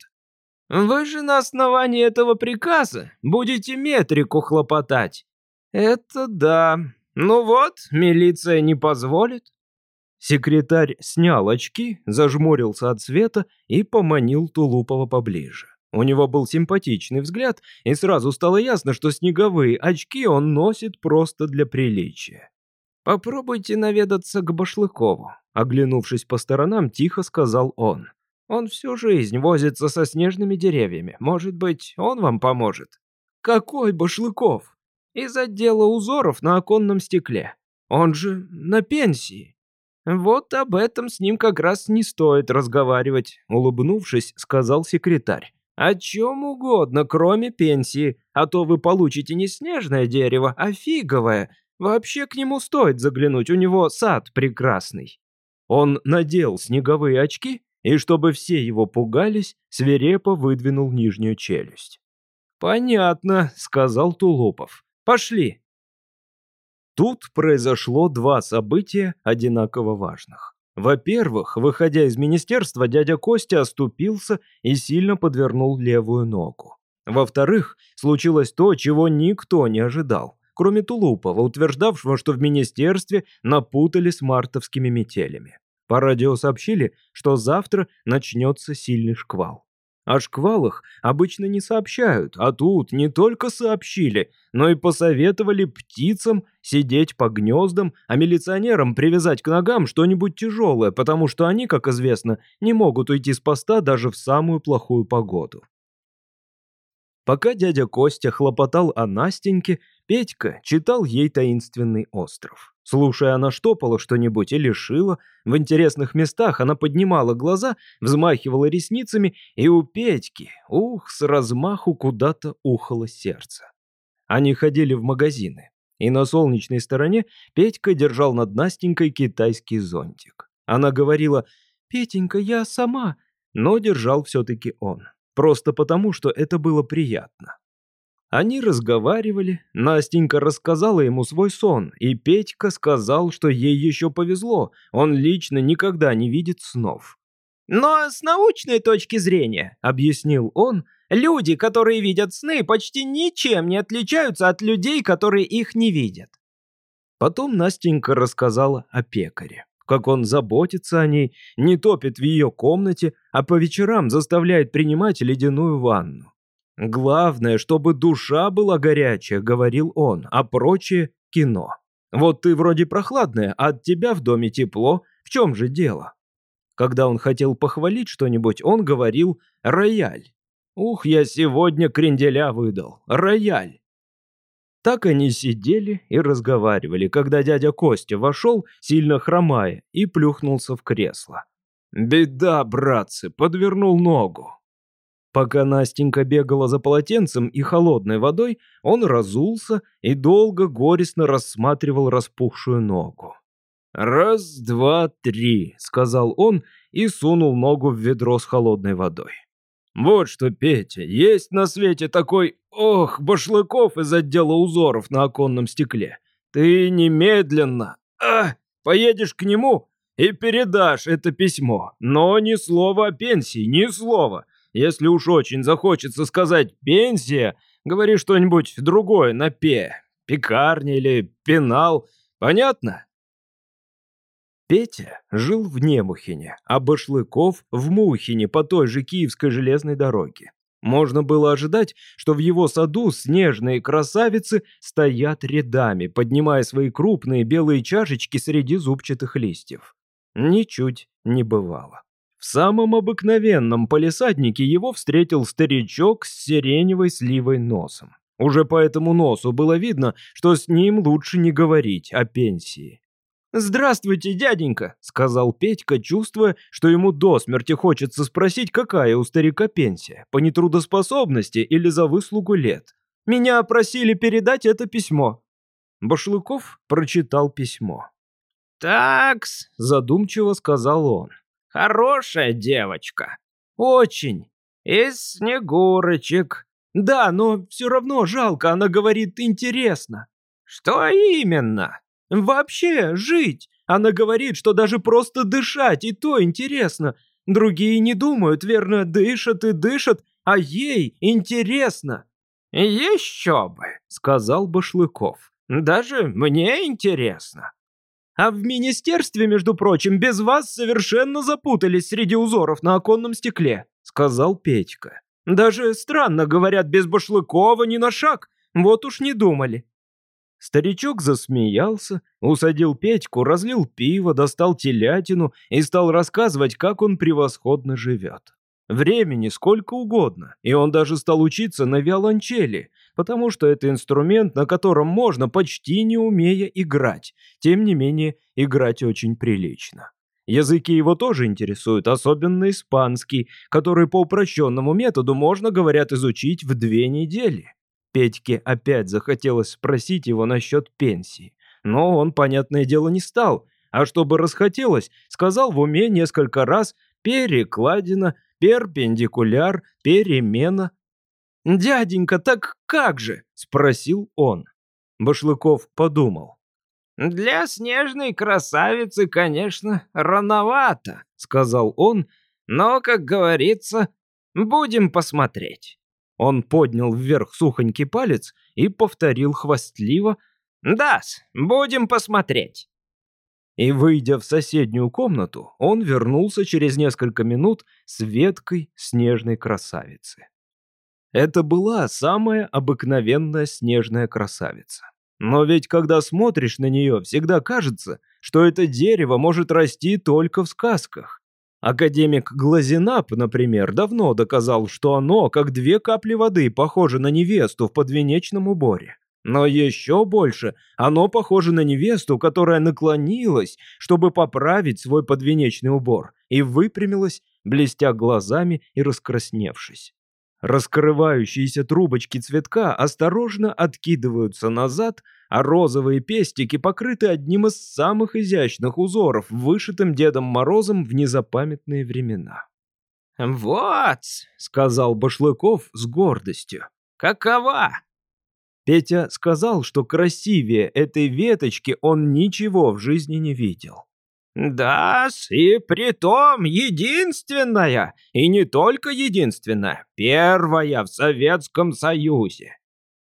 «Вы же на основании этого приказа будете метрику хлопотать». «Это да. Ну вот, милиция не позволит». Секретарь снял очки, зажмурился от света и поманил Тулупова поближе. У него был симпатичный взгляд, и сразу стало ясно, что снеговые очки он носит просто для приличия. «Попробуйте наведаться к Башлыкову», — оглянувшись по сторонам, тихо сказал он. «Он всю жизнь возится со снежными деревьями. Может быть, он вам поможет?» «Какой Башлыков?» «Из отдела узоров на оконном стекле. Он же на пенсии». «Вот об этом с ним как раз не стоит разговаривать», — улыбнувшись, сказал секретарь. «О чем угодно, кроме пенсии, а то вы получите не снежное дерево, а фиговое. Вообще к нему стоит заглянуть, у него сад прекрасный». Он надел снеговые очки и, чтобы все его пугались, свирепо выдвинул нижнюю челюсть. «Понятно», — сказал Тулупов. «Пошли». Тут произошло два события одинаково важных. Во-первых, выходя из министерства, дядя Костя оступился и сильно подвернул левую ногу. Во-вторых, случилось то, чего никто не ожидал, кроме Тулупова, утверждавшего, что в министерстве напутали с мартовскими метелями. По радио сообщили, что завтра начнется сильный шквал. О шквалах обычно не сообщают, а тут не только сообщили, но и посоветовали птицам сидеть по гнездам, а милиционерам привязать к ногам что-нибудь тяжелое, потому что они, как известно, не могут уйти с поста даже в самую плохую погоду. Пока дядя Костя хлопотал о Настеньке, Петька читал ей «Таинственный остров». Слушая, она штопала что-нибудь или шила, в интересных местах она поднимала глаза, взмахивала ресницами, и у Петьки, с размаху куда-то ухало сердце. Они ходили в магазины, и на солнечной стороне Петька держал над Настенькой китайский зонтик. Она говорила «Петенька, я сама», но держал все-таки он. Просто потому, что это было приятно. Они разговаривали, Настенька рассказала ему свой сон, и Петька сказал, что ей еще повезло, он лично никогда не видит снов. «Но с научной точки зрения, — объяснил он, — люди, которые видят сны, почти ничем не отличаются от людей, которые их не видят». Потом Настенька рассказала о пекаре. Как он заботится о ней, не топит в ее комнате, а по вечерам заставляет принимать ледяную ванну. «Главное, чтобы душа была горячая», — говорил он, «а прочее — кино. Вот ты вроде прохладная, а от тебя в доме тепло, в чем же дело?» Когда он хотел похвалить что-нибудь, он говорил «рояль». «Ух, я сегодня кренделя выдал, рояль». Так они сидели и разговаривали, когда дядя Костя вошел, сильно хромая, и плюхнулся в кресло. «Беда, братцы, подвернул ногу». Пока Настенька бегала за полотенцем и холодной водой, он разулся и долго горестно рассматривал распухшую ногу. «Раз, два, три», — сказал он и сунул ногу в ведро с холодной водой. «Вот что, Петя, есть на свете такой, Башлыков из отдела узоров на оконном стекле. Ты немедленно, поедешь к нему и передашь это письмо. Но ни слова о пенсии, ни слова. Если уж очень захочется сказать «пенсия», говори что-нибудь другое на «пе». Пекарня или пенал. Понятно?» Петя жил в Немухине, а Башлыков в Мухине по той же Киевской железной дороге. Можно было ожидать, что в его саду снежные красавицы стоят рядами, поднимая свои крупные белые чашечки среди зубчатых листьев. Ничуть не бывало. В самом обыкновенном палисаднике его встретил старичок с сиреневой сливой носом. Уже по этому носу было видно, что с ним лучше не говорить о пенсии. «Здравствуйте, дяденька», — сказал Петька, чувствуя, что ему до смерти хочется спросить, какая у старика пенсия, по нетрудоспособности или за выслугу лет. «Меня просили передать это письмо». Башлыков прочитал письмо. «Такс», — задумчиво сказал он. «Хорошая девочка. Очень. Из Снегурочек. Да, но все равно жалко, она говорит, интересно». «Что именно?» «Вообще жить. Она говорит, что даже просто дышать, и то интересно. Другие не думают, верно, дышат и дышат, а ей интересно». «Еще бы», — сказал Башлыков. «Даже мне интересно». «А в министерстве, между прочим, без вас совершенно запутались среди узоров на оконном стекле», — сказал Петька. «Даже странно, говорят, без Башлыкова ни на шаг. Вот уж не думали». Старичок засмеялся, усадил Петьку, разлил пиво, достал телятину и стал рассказывать, как он превосходно живет. Времени сколько угодно, и он даже стал учиться на виолончели, потому что это инструмент, на котором можно, почти не умея играть. Тем не менее, играть очень прилично. Языки его тоже интересуют, особенно испанский, который по упрощенному методу можно, говорят, изучить в 2 недели. Петьке опять захотелось спросить его насчет пенсии, но он, понятное дело, не стал, а чтобы расхотелось, сказал в уме несколько раз «перекладина», «перпендикуляр», «перемена». «Дяденька, так как же?» — спросил он. Башлыков подумал. «Для снежной красавицы, конечно, рановато», — сказал он, «но, как говорится, будем посмотреть». Он поднял вверх сухонький палец и повторил хвастливо «Да-с, будем посмотреть». И, выйдя в соседнюю комнату, он вернулся через несколько минут с веткой снежной красавицы. Это была самая обыкновенная снежная красавица. Но ведь когда смотришь на нее, всегда кажется, что это дерево может расти только в сказках. Академик Глазенап, например, давно доказал, что оно, как 2 капли воды, похоже на невесту в подвенечном уборе. Но еще больше оно похоже на невесту, которая наклонилась, чтобы поправить свой подвенечный убор, и выпрямилась, блестя глазами и раскрасневшись. Раскрывающиеся трубочки цветка осторожно откидываются назад, а розовые пестики покрыты одним из самых изящных узоров, вышитым Дедом Морозом в незапамятные времена. «Вот», — сказал Башлыков с гордостью, — «какова?» Петя сказал, что красивее этой веточки он ничего в жизни не видел. «Да-с, и притом единственная, и не только единственная, первая в Советском Союзе».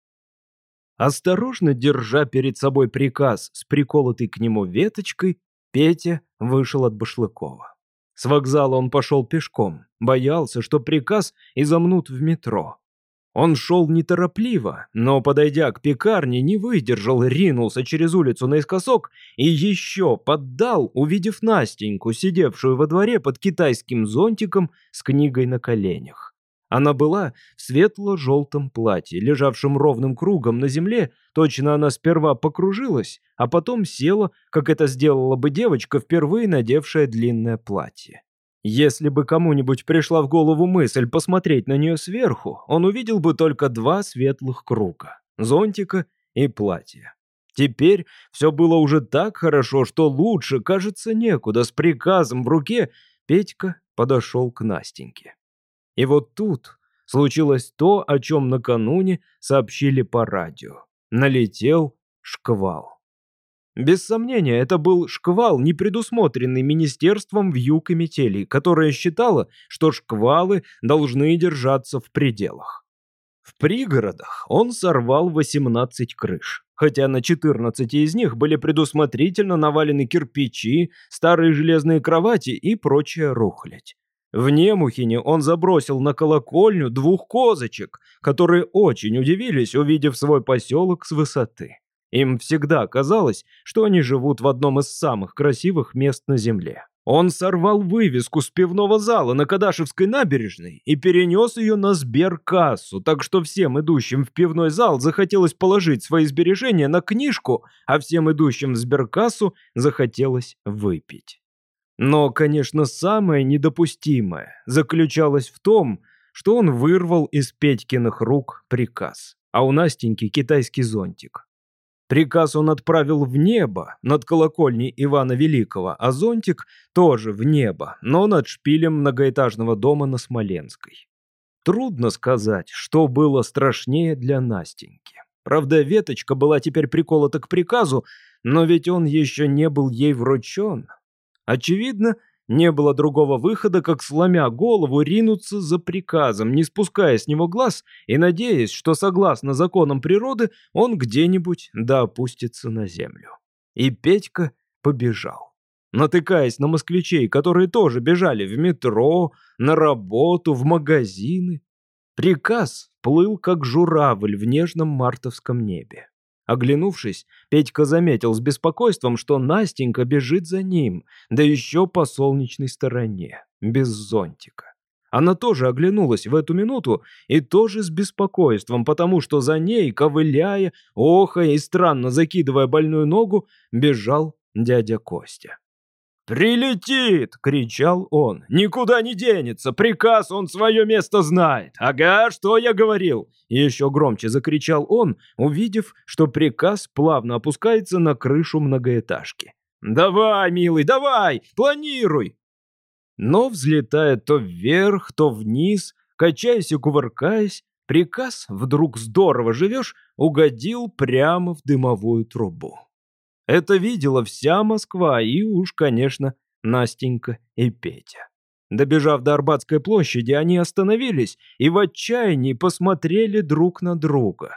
Осторожно держа перед собой приказ с приколотой к нему веточкой, Петя вышел от Башлыкова. С вокзала он пошел пешком, боялся, что приказ изомнут в метро. Он шел неторопливо, но, подойдя к пекарне, не выдержал, ринулся через улицу наискосок и еще поддал, увидев Настеньку, сидевшую во дворе под китайским зонтиком с книгой на коленях. Она была в светло-желтом платье, лежавшем ровным кругом на земле, точно она сперва покружилась, а потом села, как это сделала бы девочка, впервые надевшая длинное платье. Если бы кому-нибудь пришла в голову мысль посмотреть на нее сверху, он увидел бы только два светлых круга — зонтика и платья. Теперь все было уже так хорошо, что лучше, кажется, некуда. С приказом в руке Петька подошел к Настеньке. И вот тут случилось то, о чем накануне сообщили по радио. Налетел шквал. Без сомнения, это был шквал, не предусмотренный Министерством вьюг и метелей, которое считало, что шквалы должны держаться в пределах. В пригородах он сорвал 18 крыш, хотя на 14 из них были предусмотрительно навалены кирпичи, старые железные кровати и прочая рухлядь. В Немухине он забросил на колокольню 2 козочек, которые очень удивились, увидев свой поселок с высоты. Им всегда казалось, что они живут в одном из самых красивых мест на земле. Он сорвал вывеску с пивного зала на Кадашевской набережной и перенес ее на сберкассу, так что всем идущим в пивной зал захотелось положить свои сбережения на книжку, а всем идущим в сберкассу захотелось выпить. Но, конечно, самое недопустимое заключалось в том, что он вырвал из Петькиных рук приказ, а у Настеньки китайский зонтик. Приказ он отправил в небо, над колокольней Ивана Великого, а зонтик тоже в небо, но над шпилем многоэтажного дома на Смоленской. Трудно сказать, что было страшнее для Настеньки. Правда, веточка была теперь приколота к приказу, но ведь он еще не был ей вручен. Очевидно, не было другого выхода, как, сломя голову, ринуться за приказом, не спуская с него глаз и надеясь, что, согласно законам природы, он где-нибудь да опустится на землю. И Петька побежал, натыкаясь на москвичей, которые тоже бежали в метро, на работу, в магазины. Приказ плыл, как журавль в нежном мартовском небе. Оглянувшись, Петька заметил с беспокойством, что Настенька бежит за ним, да еще по солнечной стороне, без зонтика. Она тоже оглянулась в эту минуту и тоже с беспокойством, потому что за ней, ковыляя, охая и странно закидывая больную ногу, бежал дядя Костя. «Прилетит!» — кричал он. «Никуда не денется! Приказ он свое место знает! Ага, что я говорил!» И еще громче закричал он, увидев, что приказ плавно опускается на крышу многоэтажки. «Давай, милый, давай! Планируй!» Но, взлетая то вверх, то вниз, качаясь и кувыркаясь, приказ «Вдруг здорово живешь» угодил прямо в дымовую трубу. Это видела вся Москва и уж, конечно, Настенька и Петя. Добежав до Арбатской площади, они остановились и в отчаянии посмотрели друг на друга.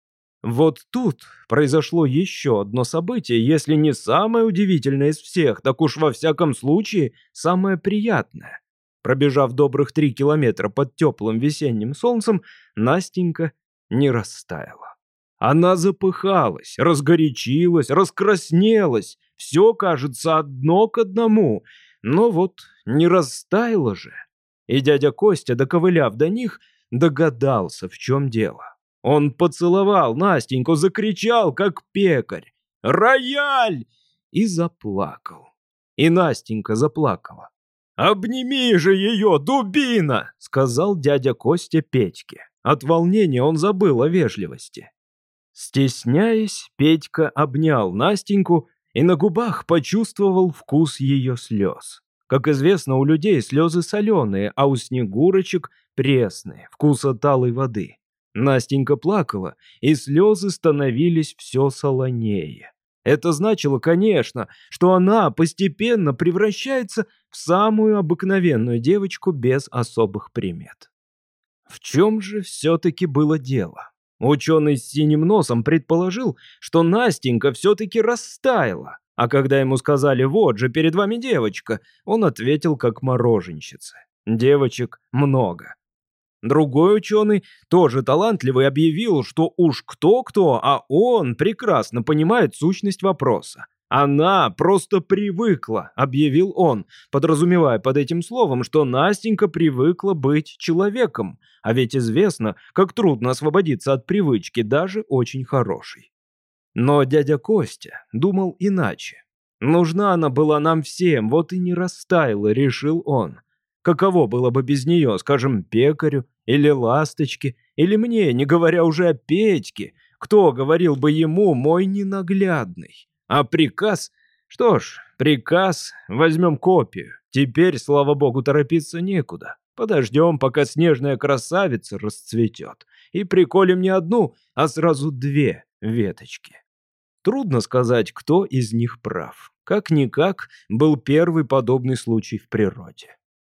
Вот тут произошло еще одно событие, если не самое удивительное из всех, так уж во всяком случае самое приятное. Пробежав добрых 3 километра под теплым весенним солнцем, Настенька не растаяла. Она запыхалась, разгорячилась, раскраснелась. Все, кажется, одно к одному. Но вот не растаяла же. И дядя Костя, доковыляв до них, догадался, в чем дело. Он поцеловал Настеньку, закричал, как пекарь: «Рояль!» и заплакал. И Настенька заплакала. «Обними же ее, дубина!» — сказал дядя Костя Петьке. От волнения он забыл о вежливости. Стесняясь, Петька обнял Настеньку и на губах почувствовал вкус ее слез. Как известно, у людей слезы соленые, а у снегурочек пресные, вкуса талой воды. Настенька плакала, и слезы становились все солонее. Это значило, конечно, что она постепенно превращается в самую обыкновенную девочку без особых примет. В чем же все-таки было дело? Ученый с синим носом предположил, что Настенька все-таки растаяла, а когда ему сказали «вот же, перед вами девочка», он ответил как мороженщица: «Девочек много». Другой ученый, тоже талантливый, объявил, что уж кто-кто, а он прекрасно понимает сущность вопроса. «Она просто привыкла», — объявил он, подразумевая под этим словом, что Настенька привыкла быть человеком, а ведь известно, как трудно освободиться от привычки, даже очень хорошей. Но дядя Костя думал иначе. «Нужна она была нам всем, вот и не растаяла», — решил он. Каково было бы без нее, скажем, пекарю или ласточке, или мне, не говоря уже о Петьке? Кто говорил бы ему «мой ненаглядный»? А приказ? Что ж, приказ, возьмем копию. Теперь, слава богу, торопиться некуда. Подождем, пока снежная красавица расцветет, и приколем не одну, а сразу 2 веточки. Трудно сказать, кто из них прав. Как-никак был первый подобный случай в природе.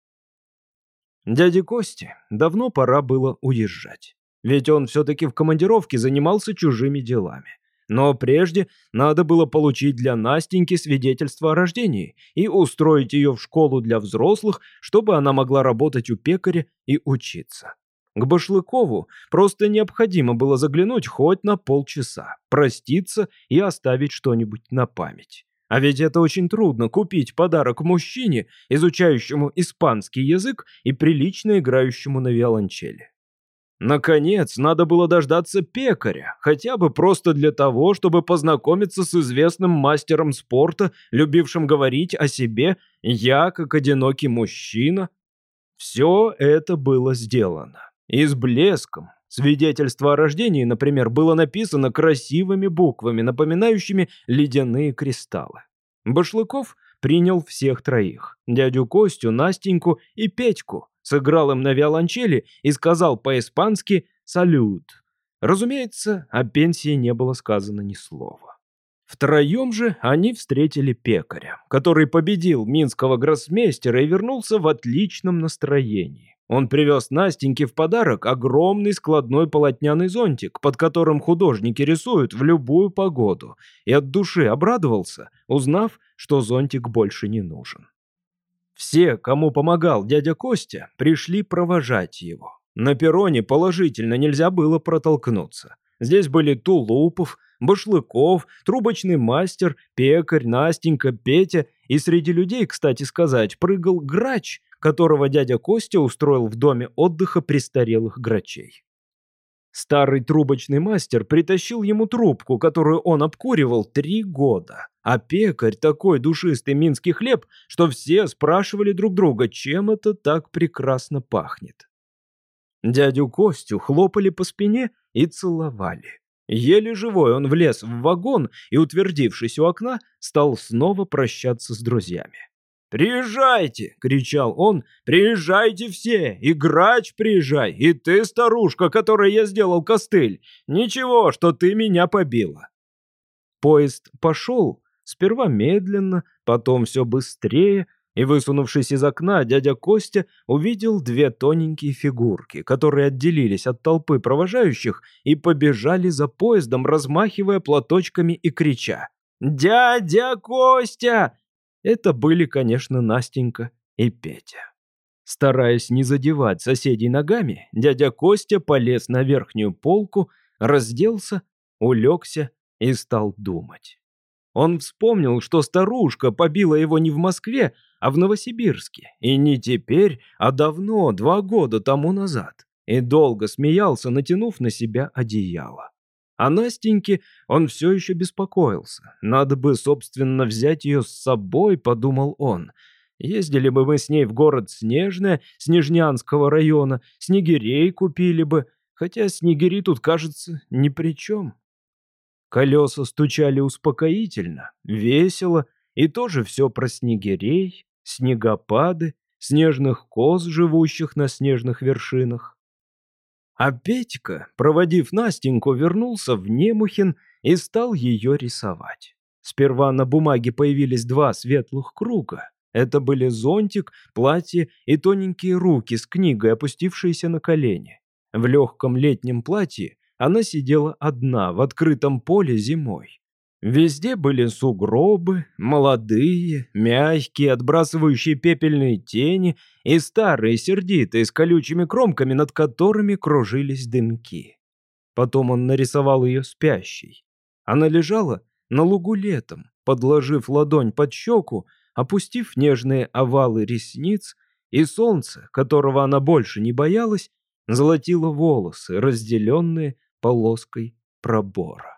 Дяде Косте давно пора было уезжать. Ведь он все-таки в командировке занимался чужими делами. Но прежде надо было получить для Настеньки свидетельство о рождении и устроить ее в школу для взрослых, чтобы она могла работать у пекаря и учиться. К Башлыкову просто необходимо было заглянуть хоть на полчаса, проститься и оставить что-нибудь на память. А ведь это очень трудно — купить подарок мужчине, изучающему испанский язык и прилично играющему на виолончели. Наконец, надо было дождаться пекаря, хотя бы просто для того, чтобы познакомиться с известным мастером спорта, любившим говорить о себе «я, как одинокий мужчина». Все это было сделано. И с блеском. Свидетельство о рождении, например, было написано красивыми буквами, напоминающими ледяные кристаллы. Башлыков принял всех 3: дядю Костю, Настеньку и Петьку, сыграл им на виолончели и сказал по-испански «салют». Разумеется, о пенсии не было сказано ни слова. Втроем же они встретили пекаря, который победил минского гроссмейстера и вернулся в отличном настроении. Он привез Настеньке в подарок огромный складной полотняный зонтик, под которым художники рисуют в любую погоду, и от души обрадовался, узнав, что зонтик больше не нужен. Все, кому помогал дядя Костя, пришли провожать его. На перроне положительно нельзя было протолкнуться. Здесь были Тулупов, Башлыков, трубочный мастер, пекарь, Настенька, Петя, и среди людей, кстати сказать, прыгал грач, которого дядя Костя устроил в доме отдыха престарелых грачей. Старый трубочный мастер притащил ему трубку, которую он обкуривал 3 года. А пекарь такой душистый минский хлеб, что все спрашивали друг друга, чем это так прекрасно пахнет. Дядю Костю хлопали по спине и целовали. Еле живой он влез в вагон и, утвердившись у окна, стал снова прощаться с друзьями. «Приезжайте!» — кричал он. «Приезжайте все! И грач приезжай! И ты, старушка, которой я сделал костыль! Ничего, что ты меня побила!» Поезд пошел, сперва медленно, потом все быстрее, и, высунувшись из окна, дядя Костя увидел 2 тоненькие фигурки, которые отделились от толпы провожающих и побежали за поездом, размахивая платочками и крича: «Дядя Костя!» Это были, конечно, Настенька и Петя. Стараясь не задевать соседей ногами, дядя Костя полез на верхнюю полку, разделся, улегся и стал думать. Он вспомнил, что старушка побила его не в Москве, а в Новосибирске, и не теперь, а давно, 2 года тому назад, и долго смеялся, натянув на себя одеяло. О Настеньке он все еще беспокоился. Надо бы, собственно, взять ее с собой, подумал он. Ездили бы мы с ней в город Снежное, Снежнянского района, снегирей купили бы, хотя снегири тут, кажется, ни при чем. Колеса стучали успокоительно, весело, и тоже все про снегирей, снегопады, снежных коз, живущих на снежных вершинах. А Петька, проводив Настеньку, вернулся в Немухин и стал ее рисовать. Сперва на бумаге появились 2 светлых круга. Это были зонтик, платье и тоненькие руки с книгой, опустившиеся на колени. В легком летнем платье она сидела одна в открытом поле зимой. Везде были сугробы, молодые, мягкие, отбрасывающие пепельные тени, и старые, сердитые, с колючими кромками, над которыми кружились дымки. Потом он нарисовал ее спящей. Она лежала на лугу летом, подложив ладонь под щеку, опустив нежные овалы ресниц, и солнце, которого она больше не боялась, золотило волосы, разделенные полоской пробора.